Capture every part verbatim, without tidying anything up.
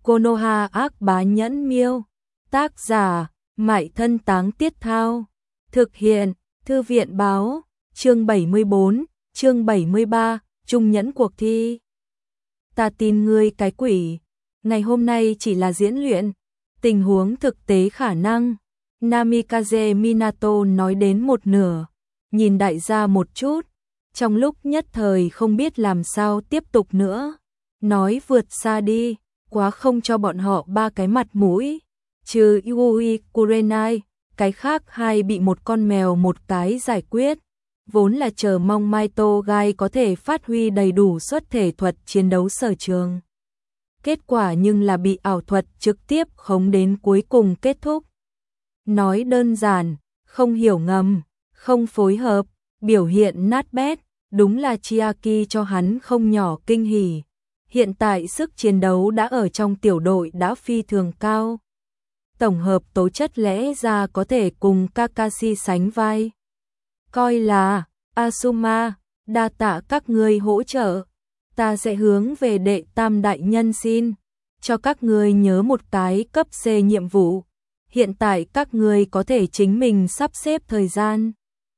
Konoha ác bá nhẫn miêu. Tác giả, Mại Thân Táng Tiết Thao. Thực hiện, Thư viện Báo. Chương bảy mươi bốn, chương bảy mươi ba, Trung nhẫn cuộc thi. Ta tin ngươi cái quỷ. Ngày hôm nay chỉ là diễn luyện. Tình huống thực tế khả năng. Namikaze Minato nói đến một nửa. Nhìn đại gia một chút. Trong lúc nhất thời không biết làm sao tiếp tục nữa. Nói vượt xa đi. Quá không cho bọn họ ba cái mặt mũi. Trừ Yui Kurenai, cái khác hai bị một con mèo một cái giải quyết. Vốn là chờ mong Maito Gai có thể phát huy đầy đủ xuất thể thuật chiến đấu sở trường. Kết quả nhưng là bị ảo thuật trực tiếp khống đến cuối cùng kết thúc. Nói đơn giản, không hiểu ngầm, không phối hợp, biểu hiện nát bét, đúng là Chiaki cho hắn không nhỏ kinh hỉ. Hiện tại sức chiến đấu đã ở trong tiểu đội đã phi thường cao. Tổng hợp tố chất lẽ ra có thể cùng Kakashi sánh vai. Coi là, Asuma, đa tạ các ngươi hỗ trợ. Ta sẽ hướng về đệ tam đại nhân xin. Cho các ngươi nhớ một cái cấp C nhiệm vụ. Hiện tại các ngươi có thể chính mình sắp xếp thời gian.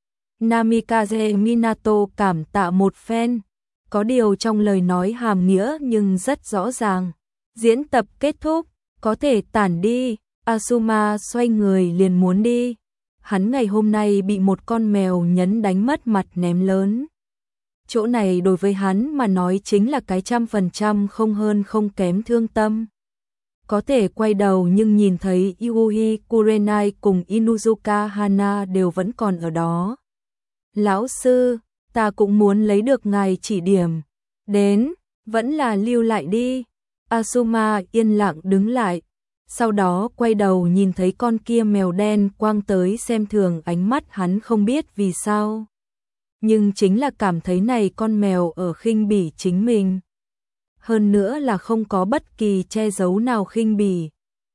Namikaze Minato cảm tạ một phen. Có điều trong lời nói hàm nghĩa nhưng rất rõ ràng. Diễn tập kết thúc, có thể tản đi. Asuma xoay người liền muốn đi. Hắn ngày hôm nay bị một con mèo nhấn đánh mất mặt ném lớn. Chỗ này đối với hắn mà nói chính là cái trăm phần trăm không hơn không kém thương tâm. Có thể quay đầu nhưng nhìn thấy Yui Kurenai cùng Inuzuka Hana đều vẫn còn ở đó. Lão sư, ta cũng muốn lấy được ngài chỉ điểm. Đến, vẫn là lưu lại đi. Asuma yên lặng đứng lại. Sau đó quay đầu nhìn thấy con kia mèo đen quang tới xem thường ánh mắt hắn không biết vì sao. Nhưng chính là cảm thấy này con mèo ở khinh bỉ chính mình. Hơn nữa là không có bất kỳ che giấu nào khinh bỉ.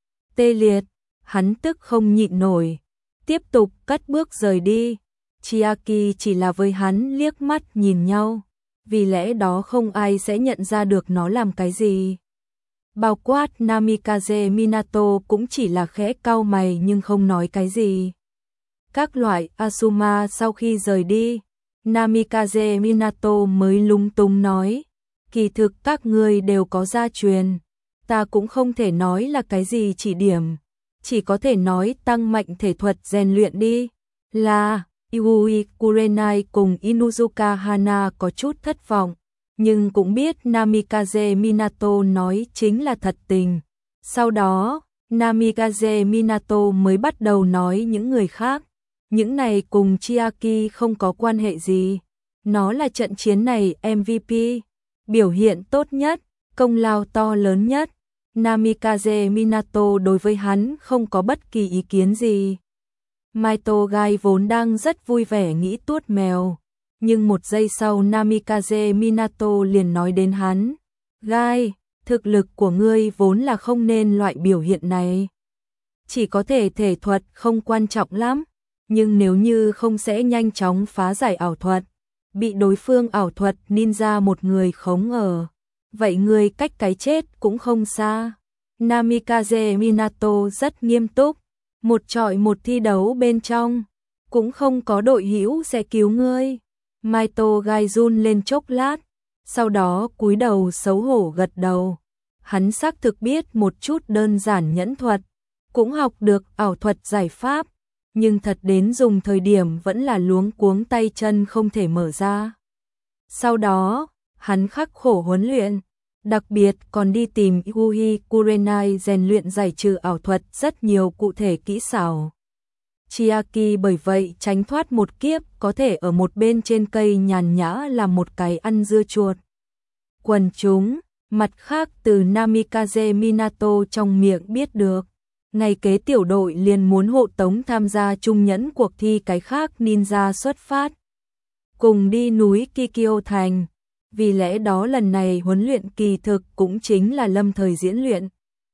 Tê liệt, hắn tức không nhịn nổi. Tiếp tục cất bước rời đi. Chiaki chỉ là với hắn liếc mắt nhìn nhau. Vì lẽ đó không ai sẽ nhận ra được nó làm cái gì. Bao quát Namikaze Minato cũng chỉ là khẽ cau mày nhưng không nói cái gì. Các loại Asuma sau khi rời đi, Namikaze Minato mới lung tung nói, kỳ thực các ngươi đều có gia truyền, ta cũng không thể nói là cái gì chỉ điểm, chỉ có thể nói tăng mạnh thể thuật rèn luyện đi. Là, Yui Kurenai cùng Inuzuka Hana có chút thất vọng. Nhưng cũng biết Namikaze Minato nói chính là thật tình. Sau đó, Namikaze Minato mới bắt đầu nói những người khác. Những này cùng Chiaki không có quan hệ gì. Nó là trận chiến này em vê pê. Biểu hiện tốt nhất, công lao to lớn nhất. Namikaze Minato đối với hắn không có bất kỳ ý kiến gì. Maito Gai vốn đang rất vui vẻ nghĩ tuốt mèo. Nhưng một giây sau Namikaze Minato liền nói đến hắn. Gai, thực lực của ngươi vốn là không nên loại biểu hiện này. Chỉ có thể thể thuật không quan trọng lắm. Nhưng nếu như không sẽ nhanh chóng phá giải ảo thuật. Bị đối phương ảo thuật ninja một người khống ở. Vậy ngươi cách cái chết cũng không xa. Namikaze Minato rất nghiêm túc. Một trọi một thi đấu bên trong. Cũng không có đội hữu sẽ cứu ngươi. Maito Gai run lên chốc lát, sau đó cúi đầu xấu hổ gật đầu. Hắn xác thực biết một chút đơn giản nhẫn thuật, cũng học được ảo thuật giải pháp, nhưng thật đến dùng thời điểm vẫn là luống cuống tay chân không thể mở ra. Sau đó, hắn khắc khổ huấn luyện, đặc biệt còn đi tìm Yui Kurenai rèn luyện giải trừ ảo thuật rất nhiều cụ thể kỹ xảo. Chiaki bởi vậy tránh thoát một kiếp có thể ở một bên trên cây nhàn nhã làm một cái ăn dưa chuột. Quần chúng, mặt khác từ Namikaze Minato trong miệng biết được. Ngày kế tiểu đội liền muốn hộ tống tham gia trung nhẫn cuộc thi cái khác ninja xuất phát. Cùng đi núi Kikyo Thành. Vì lẽ đó lần này huấn luyện kỳ thực cũng chính là lâm thời diễn luyện.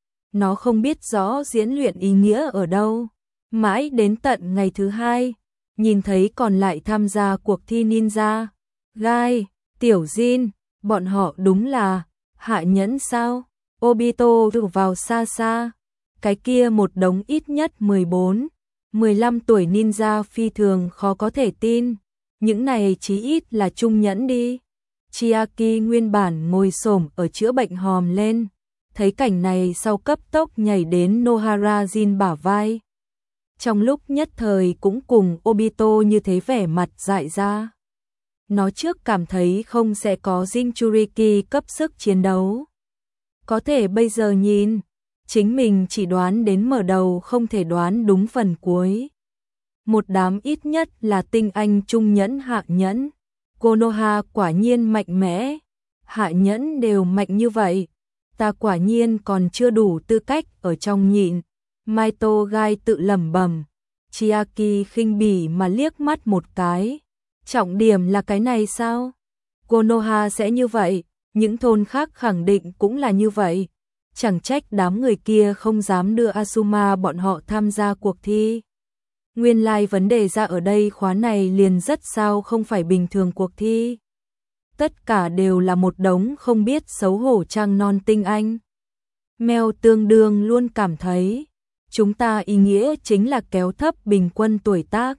Nó không biết rõ diễn luyện ý nghĩa ở đâu. Mãi đến tận ngày thứ hai, nhìn thấy còn lại tham gia cuộc thi ninja. Gai, Tiểu Jin, bọn họ đúng là hạ nhẫn sao? Obito rủ vào xa xa. Cái kia một đống ít nhất mười bốn, mười lăm tuổi ninja phi thường khó có thể tin. Những này chí ít là trung nhẫn đi. Chiaki nguyên bản ngồi xổm ở chữa bệnh hòm lên. Thấy cảnh này sau cấp tốc nhảy đến Nohara Jin bả vai. Trong lúc nhất thời cũng cùng Obito như thế vẻ mặt dại ra. Nó trước cảm thấy không sẽ có Jinchuriki cấp sức chiến đấu. Có thể bây giờ nhìn, chính mình chỉ đoán đến mở đầu không thể đoán đúng phần cuối. Một đám ít nhất là tinh anh trung nhẫn hạ nhẫn. Konoha quả nhiên mạnh mẽ. Hạ nhẫn đều mạnh như vậy. Ta quả nhiên còn chưa đủ tư cách ở trong nhịn. Maito Gai tự lẩm bẩm. Chiaki khinh bỉ mà liếc mắt một cái. Trọng điểm là cái này sao? Konoha sẽ như vậy, những thôn khác khẳng định cũng là như vậy. Chẳng trách đám người kia không dám đưa Asuma bọn họ tham gia cuộc thi. Nguyên lai like vấn đề ra ở đây khóa này liền rất sao không phải bình thường cuộc thi. Tất cả đều là một đống không biết xấu hổ trang non tinh anh. Mèo tương đương luôn cảm thấy, chúng ta ý nghĩa chính là kéo thấp bình quân tuổi tác.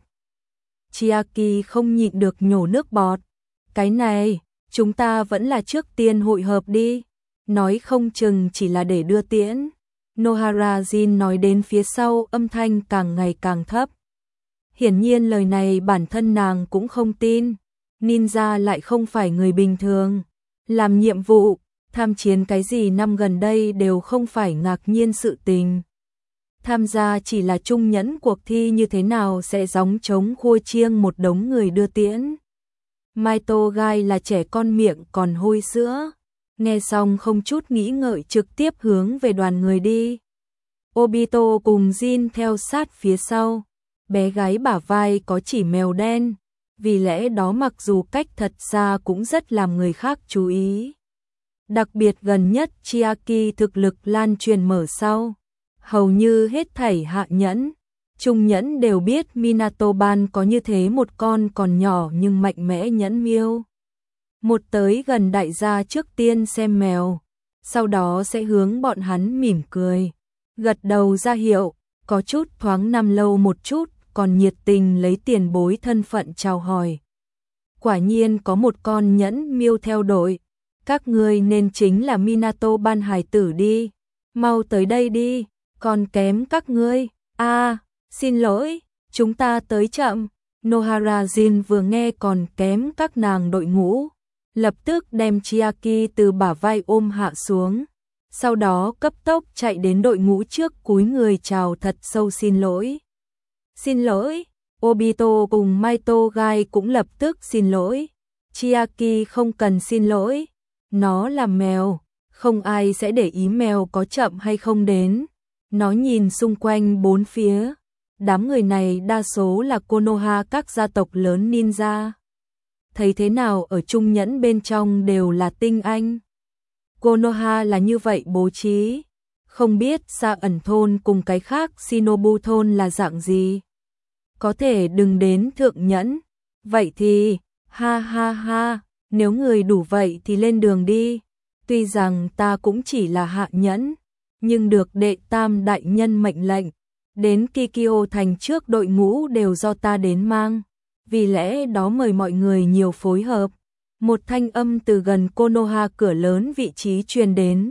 Chiaki không nhịn được nhổ nước bọt. Cái này, chúng ta vẫn là trước tiên hội hợp đi. Nói không chừng chỉ là để đưa tiễn. Nohara Jin nói đến phía sau âm thanh càng ngày càng thấp. Hiển nhiên lời này bản thân nàng cũng không tin. Ninja lại không phải người bình thường. Làm nhiệm vụ, tham chiến cái gì năm gần đây đều không phải ngạc nhiên sự tình. Tham gia chỉ là trung nhẫn cuộc thi như thế nào sẽ gióng trống khua chiêng một đống người đưa tiễn. Maito Gai là trẻ con miệng còn hôi sữa. Nghe xong không chút nghĩ ngợi trực tiếp hướng về đoàn người đi. Obito cùng Jin theo sát phía sau. Bé gái bả vai có chỉ mèo đen. Vì lẽ đó mặc dù cách thật xa cũng rất làm người khác chú ý. Đặc biệt gần nhất Chiaki thực lực lan truyền mở sau. Hầu như hết thảy hạ nhẫn, trung nhẫn đều biết Minato Ban có như thế một con còn nhỏ nhưng mạnh mẽ nhẫn miêu. Một tới gần đại gia trước tiên xem mèo, sau đó sẽ hướng bọn hắn mỉm cười, gật đầu ra hiệu, có chút thoáng nằm lâu một chút, còn nhiệt tình lấy tiền bối thân phận chào hỏi. Quả nhiên có một con nhẫn miêu theo đội, các ngươi nên chính là Minato Ban hài tử đi, mau tới đây đi. Còn kém các ngươi, a à, xin lỗi, chúng ta tới chậm. Nohara Jin vừa nghe còn kém các nàng đội ngũ, lập tức đem Chiaki từ bả vai ôm hạ xuống, sau đó cấp tốc chạy đến đội ngũ trước cúi người chào thật sâu xin lỗi. Xin lỗi, Obito cùng Maito Gai cũng lập tức xin lỗi. Chiaki không cần xin lỗi, nó là mèo, không ai sẽ để ý mèo có chậm hay không đến. Nó nhìn xung quanh bốn phía, đám người này đa số là Konoha các gia tộc lớn ninja. Thấy thế nào ở trung nhẫn bên trong đều là tinh anh. Konoha là như vậy bố trí, không biết Sa ẩn thôn cùng cái khác Shinobu thôn là dạng gì. Có thể đừng đến thượng nhẫn, vậy thì, ha ha ha, nếu người đủ vậy thì lên đường đi. Tuy rằng ta cũng chỉ là hạ nhẫn, nhưng được đệ tam đại nhân mệnh lệnh, đến Kikyo thành trước đội ngũ đều do ta đến mang, vì lẽ đó mời mọi người nhiều phối hợp. Một thanh âm từ gần Konoha cửa lớn vị trí truyền đến.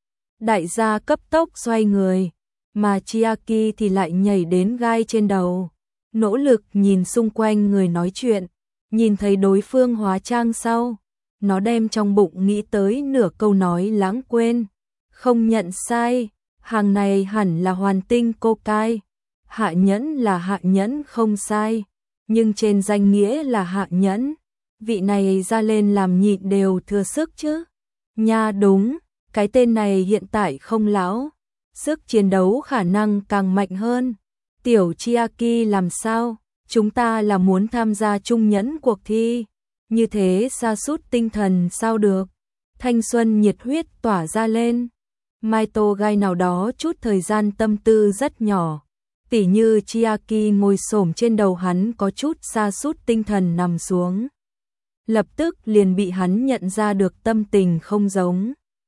Đại gia cấp tốc xoay người, mà Chiaki thì lại nhảy đến gai trên đầu, nỗ lực nhìn xung quanh người nói chuyện, nhìn thấy đối phương hóa trang sau, nó đem trong bụng nghĩ tới nửa câu nói lãng quên. Không nhận sai, hàng này hẳn là hoàn tinh Kokai. Hạ nhẫn là hạ nhẫn không sai, nhưng trên danh nghĩa là hạ nhẫn. Vị này ra lên làm nhịn đều thừa sức chứ. Nha đúng, cái tên này hiện tại không lão, sức chiến đấu khả năng càng mạnh hơn. Tiểu Chiaki làm sao, chúng ta là muốn tham gia trung nhẫn cuộc thi, như thế sa sút tinh thần sao được. Thanh xuân nhiệt huyết tỏa ra lên. Maito Gai nào đó chút thời gian tâm tư rất nhỏ, tỉ như Chiaki ngồi xổm trên đầu hắn có chút sa sút tinh thần nằm xuống. Lập tức liền bị hắn nhận ra được tâm tình không giống.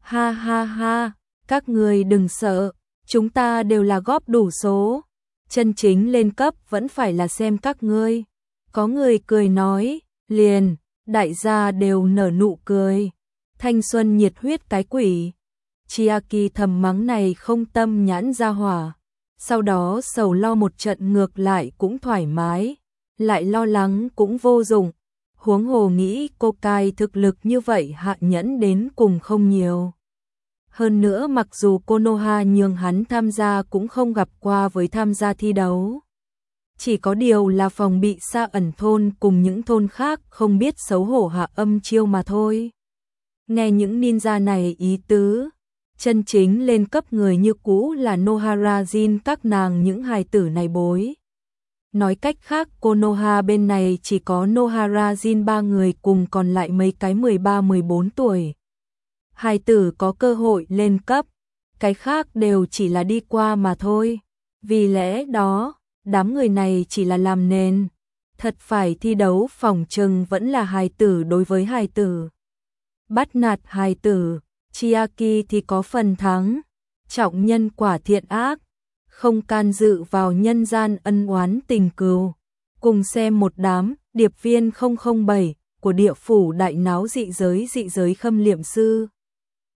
Ha ha ha, các người đừng sợ, chúng ta đều là góp đủ số. Chân chính lên cấp vẫn phải là xem các ngươi. Có người cười nói, liền, đại gia đều nở nụ cười. Thanh xuân nhiệt huyết cái quỷ. Chiaki thầm mắng này không tâm nhãn ra hỏa. Sau đó sầu lo một trận ngược lại cũng thoải mái. Lại lo lắng cũng vô dụng. Huống hồ nghĩ cô cai thực lực như vậy hạ nhẫn đến cùng không nhiều. Hơn nữa mặc dù Konoha nhường hắn tham gia cũng không gặp qua với tham gia thi đấu. Chỉ có điều là phòng bị Sa Ẩn thôn cùng những thôn khác không biết xấu hổ hạ âm chiêu mà thôi. Nghe những ninja này ý tứ, chân chính lên cấp người như cũ là Nohara Jin các nàng những hài tử này bối. Nói cách khác Konoha bên này chỉ có Nohara Jin ba người cùng còn lại mấy cái mười ba mười bốn tuổi. Hài tử có cơ hội lên cấp, cái khác đều chỉ là đi qua mà thôi. Vì lẽ đó, đám người này chỉ là làm nền. Thật phải thi đấu phòng trừng vẫn là hài tử đối với hài tử. Bắt nạt hài tử, Chiaki thì có phần thắng. Trọng nhân quả thiện ác, không can dự vào nhân gian ân oán tình cừu. Cùng xem một đám điệp viên không không bảy của địa phủ đại náo dị giới dị giới khâm liệm sư.